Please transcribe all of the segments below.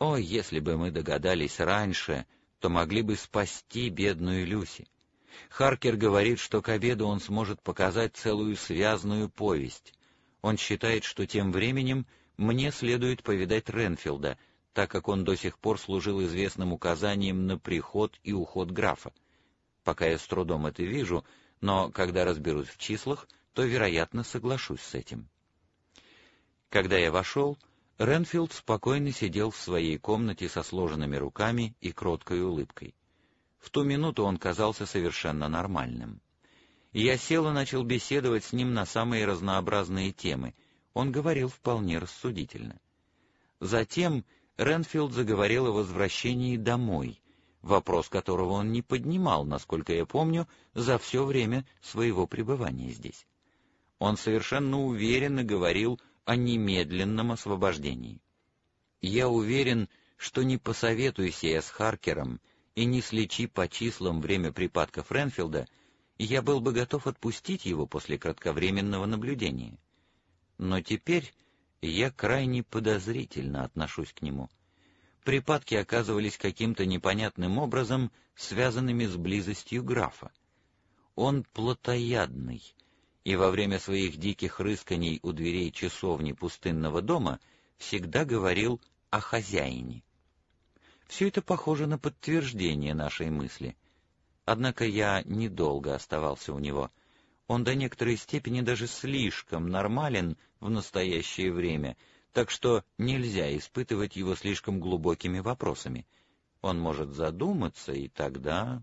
О, если бы мы догадались раньше, то могли бы спасти бедную Люси. Харкер говорит, что к обеду он сможет показать целую связную повесть. Он считает, что тем временем мне следует повидать Ренфилда, так как он до сих пор служил известным указанием на приход и уход графа. Пока я с трудом это вижу, но когда разберусь в числах, то, вероятно, соглашусь с этим. Когда я вошел, Ренфилд спокойно сидел в своей комнате со сложенными руками и кроткой улыбкой. В ту минуту он казался совершенно нормальным. Я сел и начал беседовать с ним на самые разнообразные темы. Он говорил вполне рассудительно. Затем Ренфилд заговорил о возвращении домой, вопрос которого он не поднимал, насколько я помню, за все время своего пребывания здесь. Он совершенно уверенно говорил о немедленном освобождении. Я уверен, что не посоветуйся я с Харкером и не слечи по числам время припадков Ренфилда, я был бы готов отпустить его после кратковременного наблюдения. Но теперь я крайне подозрительно отношусь к нему. Припадки оказывались каким-то непонятным образом связанными с близостью графа. Он плотоядный, и во время своих диких рысканий у дверей часовни пустынного дома всегда говорил о хозяине. Все это похоже на подтверждение нашей мысли. Однако я недолго оставался у него. Он до некоторой степени даже слишком нормален в настоящее время, так что нельзя испытывать его слишком глубокими вопросами. Он может задуматься, и тогда...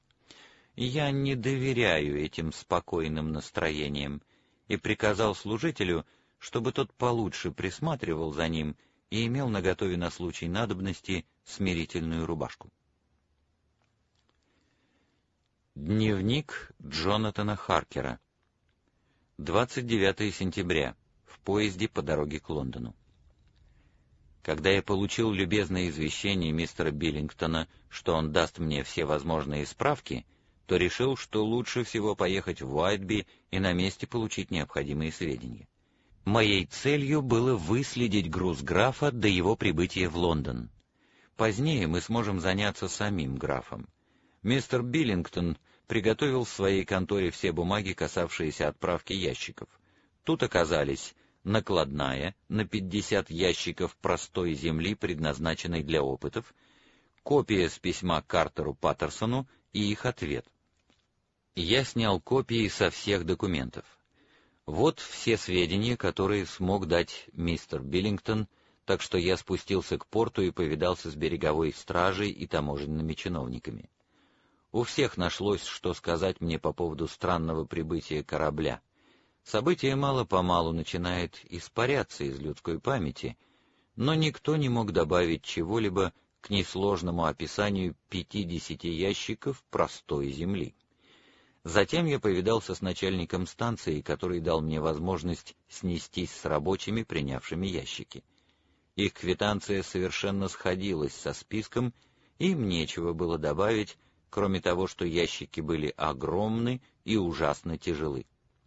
Я не доверяю этим спокойным настроениям и приказал служителю, чтобы тот получше присматривал за ним и имел наготове на случай надобности смирительную рубашку. Дневник Джонатана Харкера. 29 сентября. В поезде по дороге к Лондону. Когда я получил любезное извещение мистера Биллингтона, что он даст мне все возможные справки, то решил, что лучше всего поехать в Уайтби и на месте получить необходимые сведения. Моей целью было выследить груз графа до его прибытия в Лондон. Позднее мы сможем заняться самим графом. Мистер Биллингтон приготовил в своей конторе все бумаги, касавшиеся отправки ящиков. Тут оказались накладная на 50 ящиков простой земли, предназначенной для опытов, копия с письма Картеру Паттерсону и их ответ. Я снял копии со всех документов. Вот все сведения, которые смог дать мистер Биллингтон, так что я спустился к порту и повидался с береговой стражей и таможенными чиновниками. У всех нашлось, что сказать мне по поводу странного прибытия корабля. Событие мало-помалу начинает испаряться из людской памяти, но никто не мог добавить чего-либо к несложному описанию 50 ящиков простой земли. Затем я повидался с начальником станции, который дал мне возможность снестись с рабочими, принявшими ящики. Их квитанция совершенно сходилась со списком, и им нечего было добавить, кроме того, что ящики были огромны и ужасно тяжелы.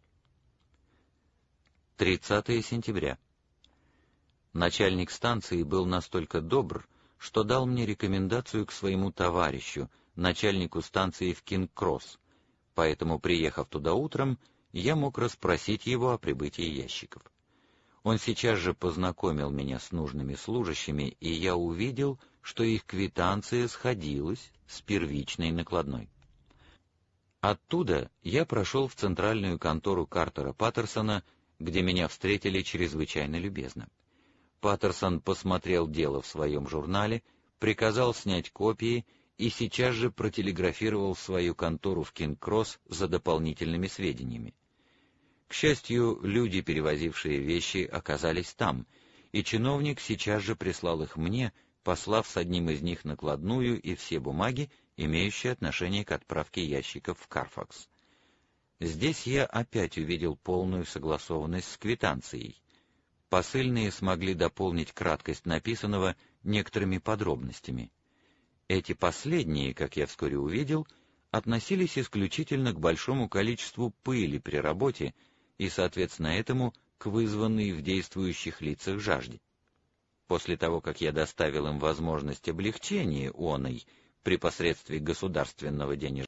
30 сентября. Начальник станции был настолько добр, что дал мне рекомендацию к своему товарищу, начальнику станции в Кинг-Кросс, поэтому, приехав туда утром, я мог расспросить его о прибытии ящиков. Он сейчас же познакомил меня с нужными служащими, и я увидел, что их квитанция сходилась с первичной накладной. Оттуда я прошел в центральную контору Картера Паттерсона, где меня встретили чрезвычайно любезно. Паттерсон посмотрел дело в своем журнале, приказал снять копии и сейчас же протелеграфировал в свою контору в Кинг-Кросс за дополнительными сведениями. К счастью, люди, перевозившие вещи, оказались там, и чиновник сейчас же прислал их мне, послав с одним из них накладную и все бумаги, имеющие отношение к отправке ящиков в Карфакс. Здесь я опять увидел полную согласованность с квитанцией. Посыльные смогли дополнить краткость написанного некоторыми подробностями. Эти последние, как я вскоре увидел, относились исключительно к большому количеству пыли при работе и, соответственно этому, к вызванной в действующих лицах жажде. После того, как я доставил им возможность облегчения оной при посредстве государственного денежного